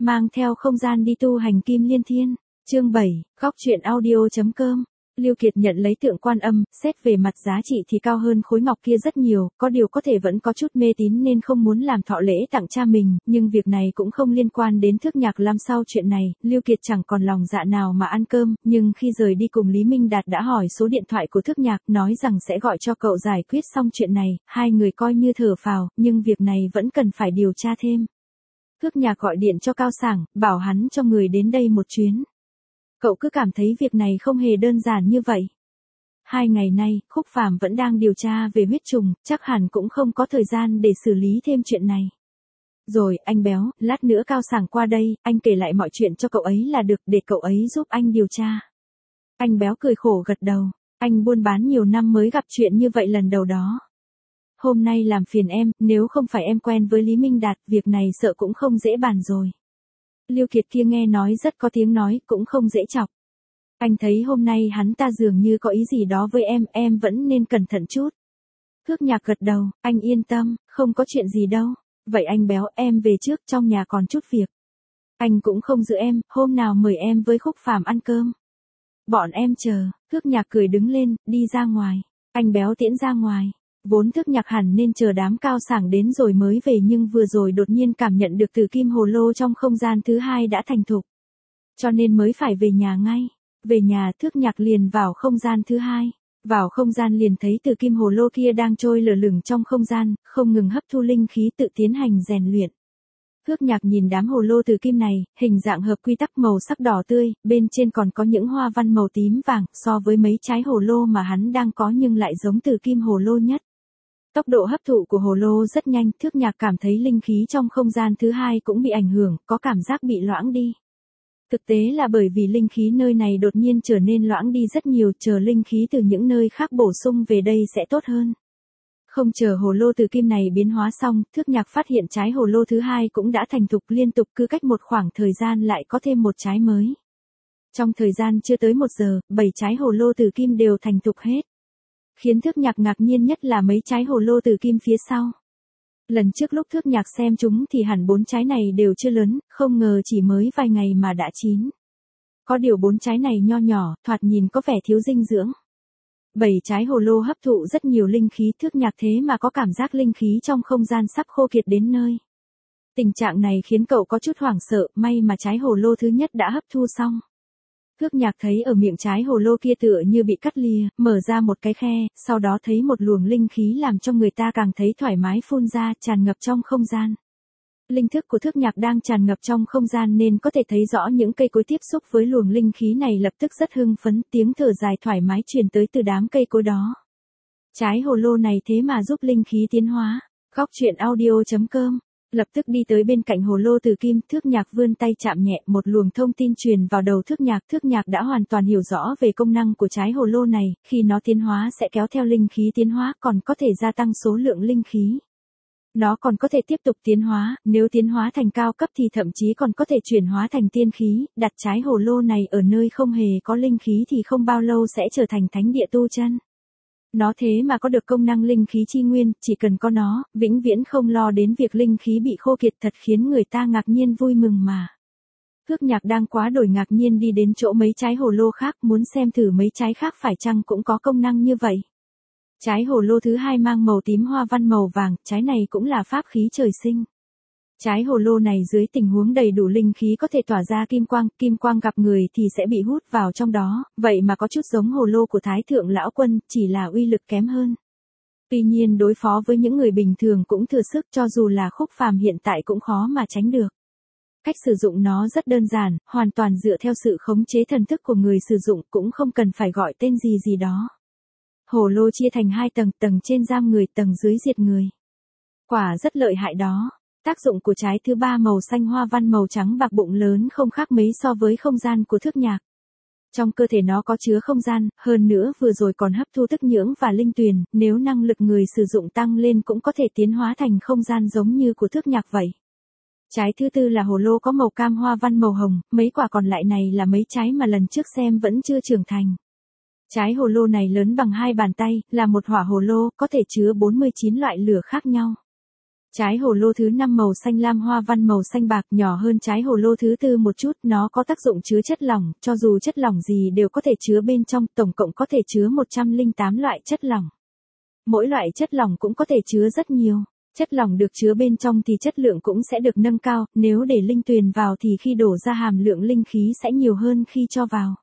mang theo không gian đi tu hành kim liên thiên. Chương 7, góc truyện audio.com. Lưu Kiệt nhận lấy tượng Quan Âm, xét về mặt giá trị thì cao hơn khối ngọc kia rất nhiều, có điều có thể vẫn có chút mê tín nên không muốn làm thọ lễ tặng cha mình, nhưng việc này cũng không liên quan đến Thước Nhạc làm sau chuyện này, Lưu Kiệt chẳng còn lòng dạ nào mà ăn cơm, nhưng khi rời đi cùng Lý Minh Đạt đã hỏi số điện thoại của Thước Nhạc, nói rằng sẽ gọi cho cậu giải quyết xong chuyện này, hai người coi như thở phào, nhưng việc này vẫn cần phải điều tra thêm. Thước Nhạc gọi điện cho Cao Sảng, bảo hắn cho người đến đây một chuyến. Cậu cứ cảm thấy việc này không hề đơn giản như vậy. 2 ngày nay, Khúc Phàm vẫn đang điều tra về huyết trùng, chắc hẳn cũng không có thời gian để xử lý thêm chuyện này. Rồi, anh Béo, lát nữa Cao Sảng qua đây, anh kể lại mọi chuyện cho cậu ấy là được, để cậu ấy giúp anh điều tra. Anh Béo cười khổ gật đầu, anh buôn bán nhiều năm mới gặp chuyện như vậy lần đầu đó. Hôm nay làm phiền em, nếu không phải em quen với Lý Minh Đạt, việc này sợ cũng không dễ bàn rồi. Lưu Kiệt kia nghe nói rất có tiếng nói, cũng không dễ chọc. Anh thấy hôm nay hắn ta dường như có ý gì đó với em vẫn nên cẩn thận chút. Thước Nhạc gật đầu, anh yên tâm, không có chuyện gì đâu. Vậy anh Béo, em về trước, trong nhà còn chút việc. Anh cũng không giữ em, hôm nào mời em với Khúc Phàm ăn cơm. Bọn em chờ. Thước Nhạc cười đứng lên, đi ra ngoài. Anh Béo tiễn ra ngoài. Vốn Thước Nhạc hẳn nên chờ đám Cao Sảng đến rồi mới về, nhưng vừa rồi đột nhiên cảm nhận được Tử Kim Hồ Lô trong không gian thứ hai đã thành thục. Cho nên mới phải về nhà ngay. Về nhà, Thước Nhạc liền vào không gian thứ hai. Vào không gian liền thấy Tử Kim Hồ Lô kia đang trôi lờ lửng trong không gian, không ngừng hấp thu linh khí tự tiến hành rèn luyện. Thước Nhạc nhìn đám hồ lô tử kim này, hình dạng hợp quy tắc màu sắc đỏ tươi, bên trên còn có những hoa văn màu tím vàng, so với mấy trái hồ lô mà hắn đang có nhưng lại giống Tử Kim Hồ Lô nhất. Tốc độ hấp thụ của hồ lô rất nhanh, Thước Nhạc cảm thấy linh khí trong không gian thứ hai cũng bị ảnh hưởng, có cảm giác bị loãng đi. Thực tế là bởi vì linh khí nơi này đột nhiên trở nên loãng đi rất nhiều, chờ linh khí từ những nơi khác bổ sung về đây sẽ tốt hơn. Không chờ hồ lô tử kim này biến hóa xong, Thước Nhạc phát hiện trái hồ lô thứ hai cũng đã thành thục, liên tục cứ cách một khoảng thời gian lại có thêm một trái mới. Trong thời gian chưa tới 1 giờ, 7 trái hồ lô tử kim đều thành thục hết. Khiến Thước Nhạc ngạc nhiên nhất là mấy trái hồ lô tử kim phía sau. Lần trước lúc Thước Nhạc xem chúng thì hẳn 4 trái này đều chưa lớn, không ngờ chỉ mới vài ngày mà đã chín. Có điều 4 trái này nho nhỏ, thoạt nhìn có vẻ thiếu dinh dưỡng. 7 trái hồ lô hấp thụ rất nhiều linh khí, Thước Nhạc thế mà có cảm giác linh khí trong không gian sắp khô kiệt đến nơi. Tình trạng này khiến cậu có chút hoảng sợ, may mà trái hồ lô thứ nhất đã hấp thu xong. Thước Nhạc thấy ở miệng trái hồ lô kia tựa như bị cắt lìa, mở ra một cái khe, sau đó thấy một luồng linh khí làm cho người ta càng thấy thoải mái phun ra, tràn ngập trong không gian. Linh thức của Thước Nhạc đang tràn ngập trong không gian nên có thể thấy rõ những cây cối tiếp xúc với luồng linh khí này, lập tức rất hưng phấn, tiếng thở dài thoải mái truyền tới từ đám cây cối đó. Trái hồ lô này thế mà giúp linh khí tiến hóa. Góc truyện audio.com. Lập tức đi tới bên cạnh hồ lô tử kim, Thước Nhạc vươn tay chạm nhẹ, một luồng thông tin truyền vào đầu Thước Nhạc đã hoàn toàn hiểu rõ về công năng của trái hồ lô này, khi nó tiến hóa sẽ kéo theo linh khí tiến hóa, còn có thể gia tăng số lượng linh khí. Nó còn có thể tiếp tục tiến hóa, nếu tiến hóa thành cao cấp thì thậm chí còn có thể chuyển hóa thành tiên khí, đặt trái hồ lô này ở nơi không hề có linh khí thì không bao lâu sẽ trở thành thánh địa tu chân. Nó thế mà có được công năng linh khí chi nguyên, chỉ cần có nó, vĩnh viễn không lo đến việc linh khí bị khô kiệt, thật khiến người ta ngạc nhiên vui mừng mà. Thước Nhạc đang quá đổi ngạc nhiên đi đến chỗ mấy trái hồ lô khác, muốn xem thử mấy trái khác phải chăng cũng có công năng như vậy. Trái hồ lô thứ hai mang màu tím hoa văn màu vàng, trái này cũng là pháp khí trời sinh. Trái hồ lô này dưới tình huống đầy đủ linh khí có thể tỏa ra kim quang gặp người thì sẽ bị hút vào trong đó, vậy mà có chút giống hồ lô của Thái Thượng Lão Quân, chỉ là uy lực kém hơn. Tuy nhiên đối phó với những người bình thường cũng thừa sức, cho dù là Khúc Phàm hiện tại cũng khó mà tránh được. Cách sử dụng nó rất đơn giản, hoàn toàn dựa theo sự khống chế thần thức của người sử dụng, cũng không cần phải gọi tên gì đó. Hồ lô chia thành 2 tầng, tầng trên giam người, tầng dưới diệt người. Quả rất lợi hại đó. Tác dụng của trái thứ 3 màu xanh hoa văn màu trắng bạc, bụng lớn không khác mấy so với không gian của Thước Nhạc. Trong cơ thể nó có chứa không gian, hơn nữa vừa rồi còn hấp thu tức nhưỡng và linh tuyền, nếu năng lực người sử dụng tăng lên cũng có thể tiến hóa thành không gian giống như của Thước Nhạc vậy. Trái thứ 4 là hồ lô có màu cam hoa văn màu hồng, mấy quả còn lại này là mấy trái mà lần trước xem vẫn chưa trưởng thành. Trái hồ lô này lớn bằng 2 bàn tay, là một hỏa hồ lô, có thể chứa 49 loại lửa khác nhau. Trái hồ lô thứ 5 màu xanh lam hoa văn màu xanh bạc nhỏ hơn trái hồ lô thứ 4 một chút, nó có tác dụng chứa chất lỏng, cho dù chất lỏng gì đều có thể chứa bên trong, tổng cộng có thể chứa 108 loại chất lỏng. Mỗi loại chất lỏng cũng có thể chứa rất nhiều. Chất lỏng được chứa bên trong thì chất lượng cũng sẽ được nâng cao, nếu để linh tuyền vào thì khi đổ ra hàm lượng linh khí sẽ nhiều hơn khi cho vào.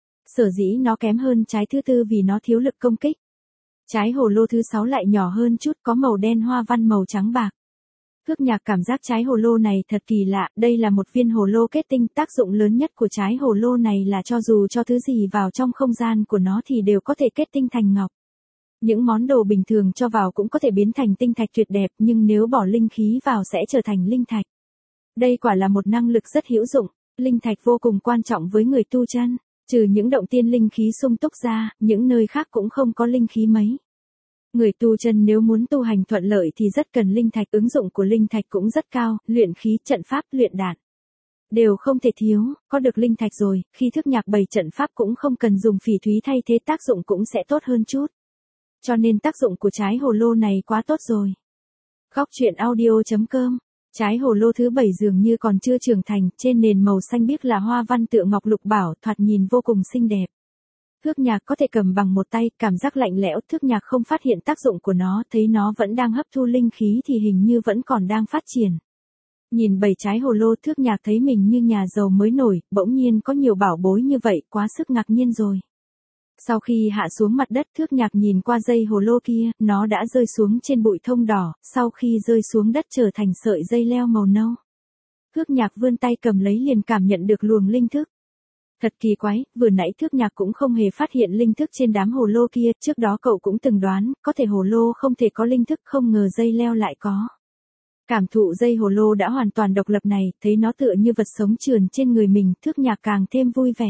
Sở dĩ nó kém hơn trái thứ 4 vì nó thiếu lực công kích. Trái hồ lô thứ 6 lại nhỏ hơn chút, có màu đen hoa văn màu trắng bạc. Thước Nhạc cảm giác trái hồ lô này thật kỳ lạ, đây là một viên hồ lô kết tinh, tác dụng lớn nhất của trái hồ lô này là cho dù cho thứ gì vào trong không gian của nó thì đều có thể kết tinh thành ngọc. Những món đồ bình thường cho vào cũng có thể biến thành tinh thạch tuyệt đẹp, nhưng nếu bỏ linh khí vào sẽ trở thành linh thạch. Đây quả là một năng lực rất hữu dụng, linh thạch vô cùng quan trọng với người tu chân, trừ những động tiên linh khí sung túc ra, những nơi khác cũng không có linh khí mấy. Người tu chân nếu muốn tu hành thuận lợi thì rất cần linh thạch, ứng dụng của linh thạch cũng rất cao, luyện khí, trận pháp, luyện đan đều không thể thiếu, có được linh thạch rồi, khi Thước Nhạc bày trận pháp cũng không cần dùng phỉ thúy thay thế, tác dụng cũng sẽ tốt hơn chút. Cho nên tác dụng của trái hồ lô này quá tốt rồi. Góc truyện audio.com. Trái hồ lô thứ 7 dường như còn chưa trưởng thành, trên nền màu xanh biếc là hoa văn tựa ngọc lục bảo, thoạt nhìn vô cùng xinh đẹp. Thước Nhạc có thể cầm bằng một tay, cảm giác lạnh lẽo, Thước Nhạc không phát hiện tác dụng của nó, thấy nó vẫn đang hấp thu linh khí thì hình như vẫn còn đang phát triển. Nhìn 7 trái hồ lô, Thước Nhạc thấy mình như nhà giàu mới nổi, bỗng nhiên có nhiều bảo bối như vậy, quá sức ngạc nhiên rồi. Sau khi hạ xuống mặt đất, Thước Nhạc nhìn qua dây hồ lô kia, nó đã rơi xuống trên bụi thông đỏ, sau khi rơi xuống đất trở thành sợi dây leo màu nâu. Thước Nhạc vươn tay cầm lấy liền cảm nhận được luồng linh thức. Thật kỳ quái, vừa nãy Thước Nhạc cũng không hề phát hiện linh thức trên đám hồ lô kia, trước đó cậu cũng từng đoán, có thể hồ lô không thể có linh thức, không ngờ dây leo lại có. Cảm thụ dây hồ lô đã hoàn toàn độc lập này, thấy nó tựa như vật sống trườn trên người mình, Thước Nhạc càng thêm vui vẻ.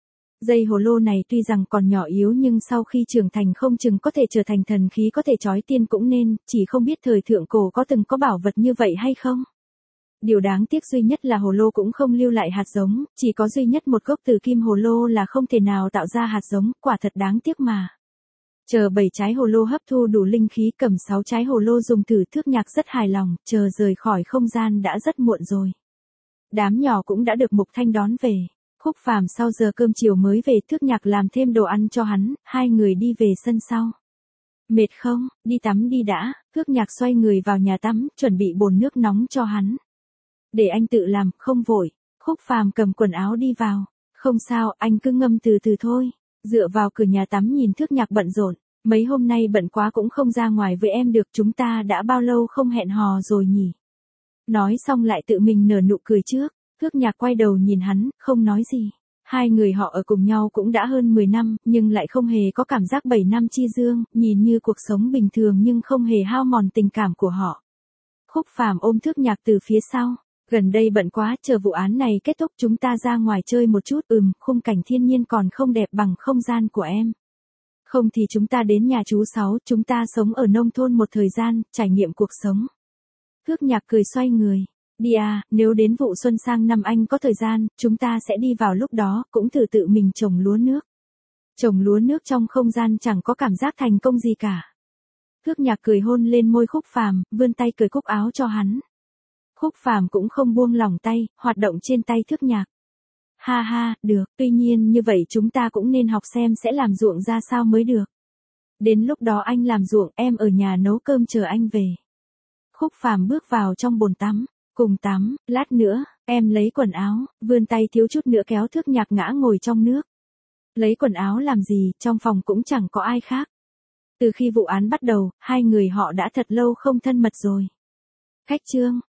Dây hồ lô này tuy rằng còn nhỏ yếu nhưng sau khi trưởng thành không chừng có thể trở thành thần khí, có thể trói tiên cũng nên, chỉ không biết thời thượng cổ có từng có bảo vật như vậy hay không. Điều đáng tiếc duy nhất là hồ lô cũng không lưu lại hạt giống, chỉ có duy nhất một gốc từ kim hồ lô là không thể nào tạo ra hạt giống, quả thật đáng tiếc mà. Chờ 7 trái hồ lô hấp thu đủ linh khí, cầm 6 trái hồ lô dùng thử, Thước Nhạc rất hài lòng, chờ rời khỏi không gian đã rất muộn rồi. Đám nhỏ cũng đã được Mục Thanh đón về. Khúc Phàm sau giờ cơm chiều mới về, Thước Nhạc làm thêm đồ ăn cho hắn, hai người đi về sân sau. Mệt không, đi tắm đi đã, Thước Nhạc xoay người vào nhà tắm, chuẩn bị bồn nước nóng cho hắn. Để anh tự làm, không vội. Khúc Phàm cầm quần áo đi vào. Không sao, anh cứ ngâm từ từ thôi. Dựa vào cửa nhà tắm nhìn Thước Nhạc bận rộn. Mấy hôm nay bận quá cũng không ra ngoài với em được, chúng ta đã bao lâu không hẹn hò rồi nhỉ? Nói xong lại tự mình nở nụ cười trước. Thước Nhạc quay đầu nhìn hắn, không nói gì. Hai người họ ở cùng nhau cũng đã hơn 10 năm, nhưng lại không hề có cảm giác 7 năm chi dương, nhìn như cuộc sống bình thường nhưng không hề hao mòn tình cảm của họ. Khúc Phàm ôm Thước Nhạc từ phía sau. Gần đây bận quá, chờ vụ án này kết thúc chúng ta ra ngoài chơi một chút, khung cảnh thiên nhiên còn không đẹp bằng không gian của em. Không thì chúng ta đến nhà chú Sáu, chúng ta sống ở nông thôn một thời gian, trải nghiệm cuộc sống. Thước Nhạc cười xoay người. Đi à, nếu đến vụ xuân sang năm anh có thời gian, chúng ta sẽ đi vào lúc đó, cũng thử tự mình trồng lúa nước. Trồng lúa nước trong không gian chẳng có cảm giác thành công gì cả. Thước Nhạc cười hôn lên môi Khúc Phàm, vươn tay cởi cúc áo cho hắn. Khúc Phàm cũng không buông lỏng tay, hoạt động trên tay Thước Nhạc. Ha ha, được, tuy nhiên như vậy chúng ta cũng nên học xem sẽ làm ruộng ra sao mới được. Đến lúc đó anh làm ruộng, em ở nhà nấu cơm chờ anh về. Khúc Phàm bước vào trong bồn tắm. Cùng tắm, lát nữa, em lấy quần áo, vươn tay thiếu chút nữa kéo Thước Nhạc ngã ngồi trong nước. Lấy quần áo làm gì, trong phòng cũng chẳng có ai khác. Từ khi vụ án bắt đầu, hai người họ đã thật lâu không thân mật rồi. Cách chương.